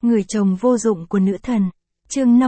Người chồng vô dụng của nữ thần. Chương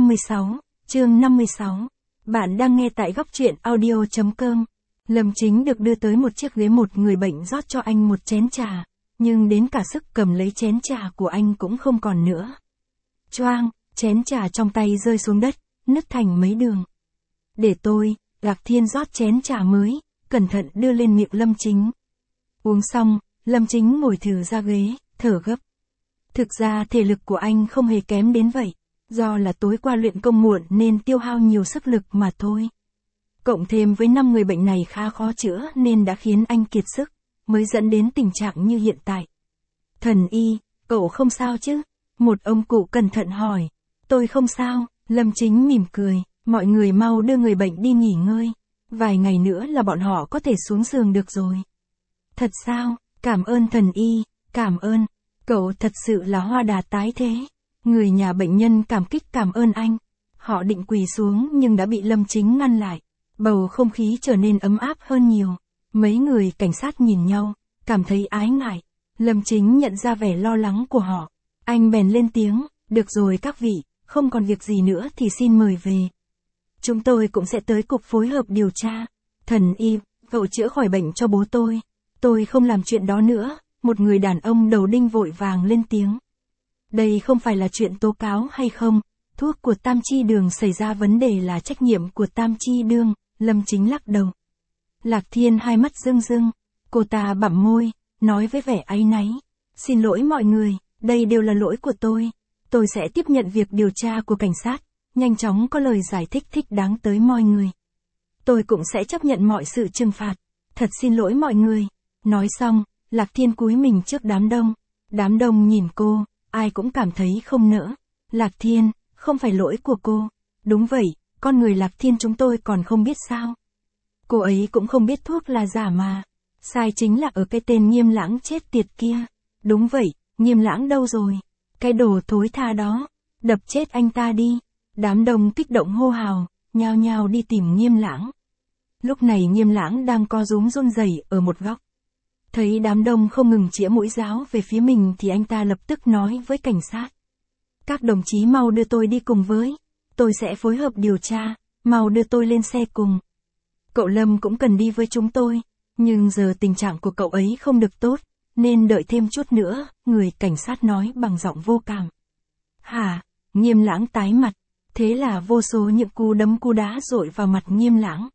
56. Bạn đang nghe tại góc truyện audio.com. Lâm Chính được đưa tới một chiếc ghế, một người bệnh rót cho anh một chén trà, nhưng đến cả sức cầm lấy chén trà của anh cũng không còn nữa. Choang, chén trà trong tay rơi xuống đất, nứt thành mấy đường. Để tôi, Lạc Thiên rót chén trà mới, cẩn thận đưa lên miệng Lâm Chính. Uống xong, Lâm Chính ngồi thử ra ghế, thở gấp. Thực ra thể lực của anh không hề kém đến vậy, do là tối qua luyện công muộn nên tiêu hao nhiều sức lực mà thôi. Cộng thêm với 5 người bệnh này khá khó chữa nên đã khiến anh kiệt sức, mới dẫn đến tình trạng như hiện tại. Thần y, cậu không sao chứ? Một ông cụ cẩn thận hỏi. Tôi không sao, Lâm Chính mỉm cười, mọi người mau đưa người bệnh đi nghỉ ngơi. Vài ngày nữa là bọn họ có thể xuống giường được rồi. Thật sao? Cảm ơn thần y, cảm ơn. Cậu thật sự là hoa đà tái thế. Người nhà bệnh nhân cảm kích cảm ơn anh. Họ định quỳ xuống nhưng đã bị Lâm Chính ngăn lại. Bầu không khí trở nên ấm áp hơn nhiều. Mấy người cảnh sát nhìn nhau, cảm thấy ái ngại. Lâm Chính nhận ra vẻ lo lắng của họ. Anh bèn lên tiếng, được rồi các vị, không còn việc gì nữa thì xin mời về. Chúng tôi cũng sẽ tới cục phối hợp điều tra. Thần y, cậu chữa khỏi bệnh cho bố tôi. Tôi không làm chuyện đó nữa. Một người đàn ông đầu đinh vội vàng lên tiếng. Đây không phải là chuyện tố cáo hay không, thuốc của Tam Chi Đường xảy ra vấn đề là trách nhiệm của Tam Chi Đường, Lâm Chính lắc đầu. Lạc Thiên hai mắt rưng rưng, cô ta bặm môi, nói với vẻ áy náy. Xin lỗi mọi người, đây đều là lỗi của tôi sẽ tiếp nhận việc điều tra của cảnh sát, nhanh chóng có lời giải thích thích đáng tới mọi người. Tôi cũng sẽ chấp nhận mọi sự trừng phạt, thật xin lỗi mọi người. Nói xong, Lạc Thiên cúi mình trước đám đông nhìn cô, ai cũng cảm thấy không nỡ. Lạc Thiên, không phải lỗi của cô. Đúng vậy, con người Lạc Thiên chúng tôi còn không biết sao. Cô ấy cũng không biết thuốc là giả mà. Sai chính là ở cái tên Nghiêm Lãng chết tiệt kia. Đúng vậy, Nghiêm Lãng đâu rồi? Cái đồ thối tha đó, đập chết anh ta đi. Đám đông kích động hô hào, nhao nhao đi tìm Nghiêm Lãng. Lúc này Nghiêm Lãng đang co rúm run rẩy ở một góc. Thấy đám đông không ngừng chĩa mũi giáo về phía mình thì anh ta lập tức nói với cảnh sát. Các đồng chí mau đưa tôi đi cùng với. Tôi sẽ phối hợp điều tra, mau đưa tôi lên xe cùng. Cậu Lâm cũng cần đi với chúng tôi, nhưng giờ tình trạng của cậu ấy không được tốt, nên đợi thêm chút nữa, người cảnh sát nói bằng giọng vô cảm. Hả? Nghiêm Lãng tái mặt, thế là vô số những cú đấm cú đá dội vào mặt Nghiêm Lãng.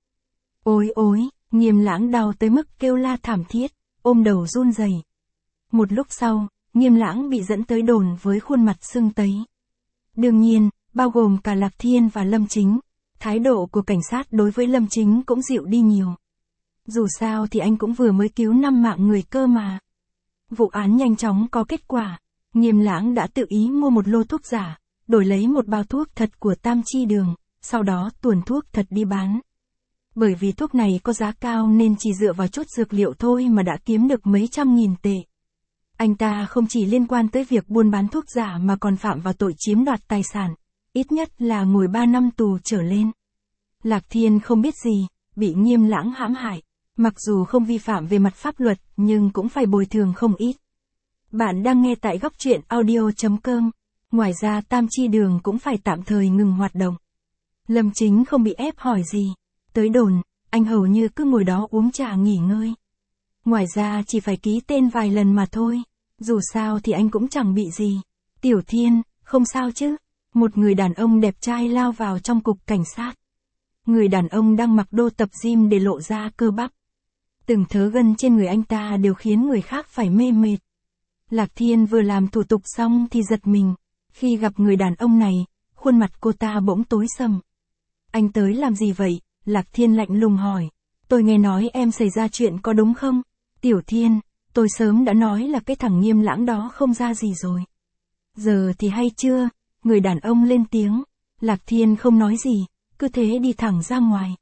Ôi, Nghiêm Lãng đau tới mức kêu la thảm thiết, ôm đầu run rẩy. Một lúc sau, Nghiêm Lãng bị dẫn tới đồn với khuôn mặt sưng tấy. Đương nhiên, bao gồm cả Lạc Thiên và Lâm Chính, thái độ của cảnh sát đối với Lâm Chính cũng dịu đi nhiều. Dù sao thì anh cũng vừa mới cứu 5 mạng người cơ mà. Vụ án nhanh chóng có kết quả. Nghiêm Lãng đã tự ý mua một lô thuốc giả, đổi lấy một bao thuốc thật của Tam Chi Đường, sau đó tuồn thuốc thật đi bán. Bởi vì thuốc này có giá cao nên chỉ dựa vào chút dược liệu thôi mà đã kiếm được mấy trăm nghìn tệ. Anh ta không chỉ liên quan tới việc buôn bán thuốc giả mà còn phạm vào tội chiếm đoạt tài sản, ít nhất là ngồi 3 năm tù trở lên. Lạc Thiên không biết gì, bị Nghiêm Lãng hãm hại, mặc dù không vi phạm về mặt pháp luật nhưng cũng phải bồi thường không ít. Bạn đang nghe tại góc truyện audio.com. Ngoài ra Tam Chi Đường cũng phải tạm thời ngừng hoạt động. Lâm Chính không bị ép hỏi gì. Tới đồn, anh hầu như cứ ngồi đó uống trà nghỉ ngơi. Ngoài ra chỉ phải ký tên vài lần mà thôi. Dù sao thì anh cũng chẳng bị gì. Tiểu Thiên, không sao chứ? Một người đàn ông đẹp trai lao vào trong cục cảnh sát. Người đàn ông đang mặc đô tập gym để lộ ra cơ bắp. Từng thớ gân trên người anh ta đều khiến người khác phải mê mệt. Lạc Thiên vừa làm thủ tục xong thì giật mình. Khi gặp người đàn ông này, khuôn mặt cô ta bỗng tối sầm. Anh tới làm gì vậy? Lạc Thiên lạnh lùng hỏi. Tôi nghe nói em xảy ra chuyện có đúng không? Tiểu Thiên, tôi sớm đã nói là cái thằng Nghiêm Lãng đó không ra gì rồi. Giờ thì hay chưa? Người đàn ông lên tiếng. Lạc Thiên không nói gì, cứ thế đi thẳng ra ngoài.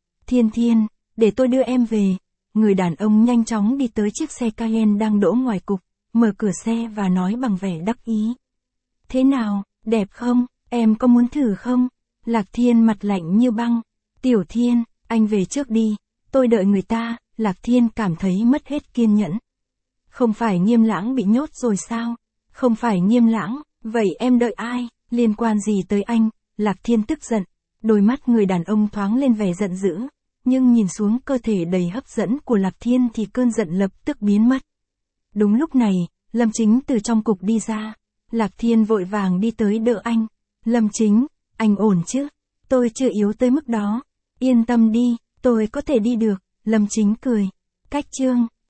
Thiên, để tôi đưa em về. Người đàn ông nhanh chóng đi tới chiếc xe Cayenne đang đỗ ngoài cục, mở cửa xe và nói bằng vẻ đắc ý. Thế nào, đẹp không? Em có muốn thử không? Lạc Thiên mặt lạnh như băng. Tiểu Thiên, anh về trước đi, tôi đợi người ta. Lạc Thiên cảm thấy mất hết kiên nhẫn. Không phải Nghiêm Lãng bị nhốt rồi sao? Không phải Nghiêm Lãng, Vậy em đợi ai, liên quan gì tới anh? Lạc Thiên tức giận, đôi mắt người đàn ông thoáng lên vẻ giận dữ, nhưng nhìn xuống cơ thể đầy hấp dẫn của Lạc Thiên thì cơn giận lập tức biến mất. Đúng lúc này, Lâm Chính từ trong cục đi ra. Lạc Thiên vội vàng đi tới đỡ anh. Lâm Chính, anh ổn chứ? Tôi chưa yếu tới mức đó. Yên tâm đi, tôi có thể đi được. Lâm Chính cười. Cách chương